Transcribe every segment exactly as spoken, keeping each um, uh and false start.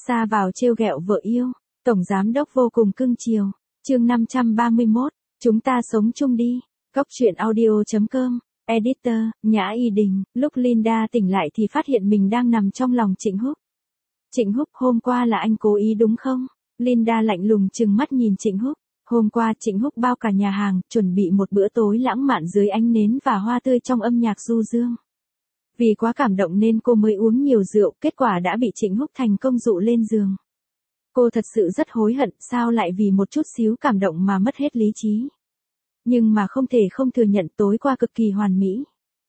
Ra vào trêu ghẹo vợ yêu, tổng giám đốc vô cùng cưng chiều. Chương năm trăm ba mươi mốt, chúng ta sống chung đi. Cốc truyện audio chấm com, editor, Nhã Y Đình. Lúc Linda tỉnh lại thì phát hiện mình đang nằm trong lòng Trịnh Húc. Trịnh Húc, hôm qua là anh cố ý đúng không? Linda lạnh lùng trừng mắt nhìn Trịnh Húc. Hôm qua Trịnh Húc bao cả nhà hàng, chuẩn bị một bữa tối lãng mạn dưới ánh nến và hoa tươi trong âm nhạc du dương. Vì quá cảm động nên cô mới uống nhiều rượu, kết quả đã bị Trịnh Húc thành công dụ lên giường. Cô thật sự rất hối hận, sao lại vì một chút xíu cảm động mà mất hết lý trí. Nhưng mà không thể không thừa nhận tối qua cực kỳ hoàn mỹ.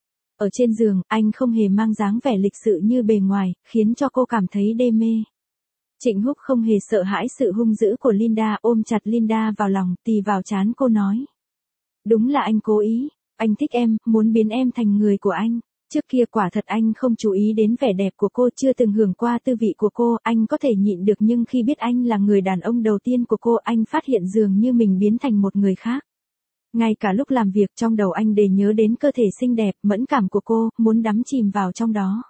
Ở trên giường, anh không hề mang dáng vẻ lịch sự như bề ngoài, khiến cho cô cảm thấy đê mê. Trịnh Húc không hề sợ hãi sự hung dữ của Linda, ôm chặt Linda vào lòng, tì vào trán cô nói. Đúng là anh cố ý, anh thích em, muốn biến em thành người của anh. Trước kia quả thật anh không chú ý đến vẻ đẹp của cô, chưa từng hưởng qua tư vị của cô, anh có thể nhịn được, nhưng khi biết anh là người đàn ông đầu tiên của cô, anh phát hiện dường như mình biến thành một người khác. Ngay cả lúc làm việc trong đầu anh đều nhớ đến cơ thể xinh đẹp, mẫn cảm của cô, muốn đắm chìm vào trong đó.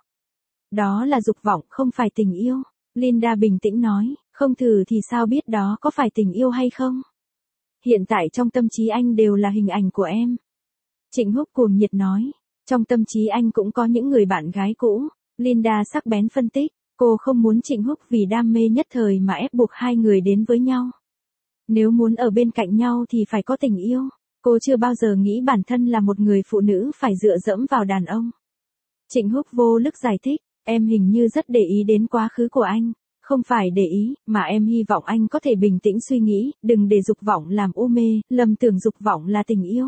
Đó là dục vọng, không phải tình yêu. Linda bình tĩnh nói, không thử thì sao biết đó có phải tình yêu hay không? Hiện tại trong tâm trí anh đều là hình ảnh của em. Trịnh Húc cuồng nhiệt nói, trong tâm trí anh cũng có những người bạn gái cũ. Linda sắc bén phân tích, cô không muốn Trịnh Húc vì đam mê nhất thời mà ép buộc hai người đến với nhau. Nếu muốn ở bên cạnh nhau thì phải có tình yêu. Cô chưa bao giờ nghĩ bản thân là một người phụ nữ phải dựa dẫm vào đàn ông. Trịnh Húc vô lực giải thích, em hình như rất để ý đến quá khứ của anh. Không phải để ý, mà em hy vọng anh có thể bình tĩnh suy nghĩ, đừng để dục vọng làm u mê, lầm tưởng dục vọng là tình yêu.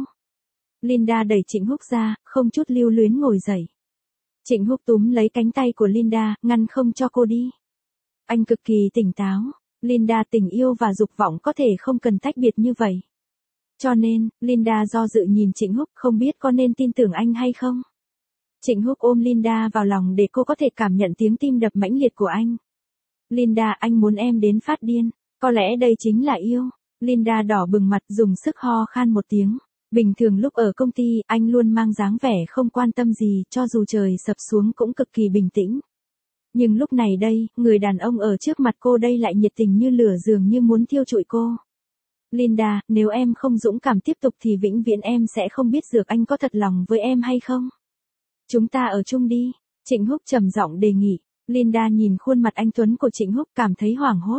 Linda đẩy Trịnh Húc ra, không chút lưu luyến ngồi dậy. Trịnh Húc túm lấy cánh tay của Linda, ngăn không cho cô đi. Anh cực kỳ tỉnh táo. Linda, tình yêu và dục vọng có thể không cần tách biệt như vậy. Cho nên, Linda do dự nhìn Trịnh Húc, không biết có nên tin tưởng anh hay không. Trịnh Húc ôm Linda vào lòng để cô có thể cảm nhận tiếng tim đập mãnh liệt của anh. Linda, anh muốn em đến phát điên. Có lẽ đây chính là yêu. Linda đỏ bừng mặt, dùng sức ho khan một tiếng. Bình thường lúc ở công ty, anh luôn mang dáng vẻ không quan tâm gì, cho dù trời sập xuống cũng cực kỳ bình tĩnh. Nhưng lúc này đây, người đàn ông ở trước mặt cô đây lại nhiệt tình như lửa, dường như muốn thiêu trụi cô. Linda, nếu em không dũng cảm tiếp tục thì vĩnh viễn em sẽ không biết được anh có thật lòng với em hay không. Chúng ta ở chung đi. Trịnh Húc trầm giọng đề nghị. Linda nhìn khuôn mặt anh tuấn của Trịnh Húc cảm thấy hoảng hốt.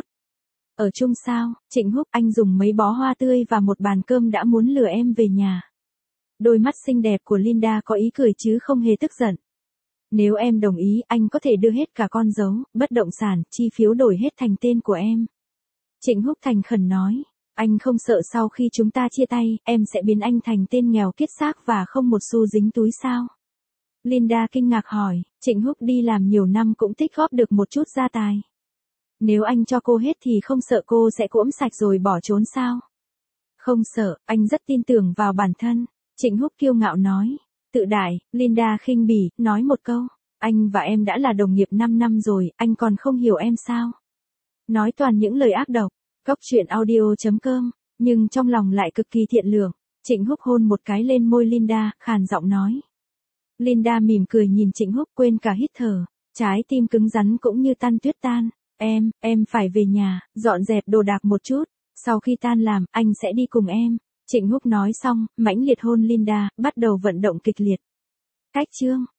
Ở chung sao? Trịnh Húc, anh dùng mấy bó hoa tươi và một bàn cơm đã muốn lừa em về nhà. Đôi mắt xinh đẹp của Linda có ý cười chứ không hề tức giận. Nếu em đồng ý, anh có thể đưa hết cả con dấu, bất động sản, chi phiếu đổi hết thành tên của em. Trịnh Húc thành khẩn nói, anh không sợ sau khi chúng ta chia tay, em sẽ biến anh thành tên nghèo kiết xác và không một xu dính túi sao? Linda kinh ngạc hỏi, Trịnh Húc đi làm nhiều năm cũng tích góp được một chút gia tài. Nếu anh cho cô hết thì không sợ cô sẽ cỗm sạch rồi bỏ trốn sao? Không sợ, anh rất tin tưởng vào bản thân. Trịnh Húc kiêu ngạo nói. Tự đại, Linda khinh bỉ, nói một câu. Anh và em đã là đồng nghiệp năm năm rồi, anh còn không hiểu em sao? Nói toàn những lời ác độc. Cốc truyện audio chấm com, nhưng trong lòng lại cực kỳ thiện lương. Trịnh Húc hôn một cái lên môi Linda, khàn giọng nói. Linda mỉm cười nhìn Trịnh Húc, quên cả hít thở. Trái tim cứng rắn cũng như tan tuyết tan. Em, em phải về nhà, dọn dẹp đồ đạc một chút. Sau khi tan làm, anh sẽ đi cùng em. Trịnh Húc nói xong, mãnh liệt hôn Linda, bắt đầu vận động kịch liệt. Cách chương.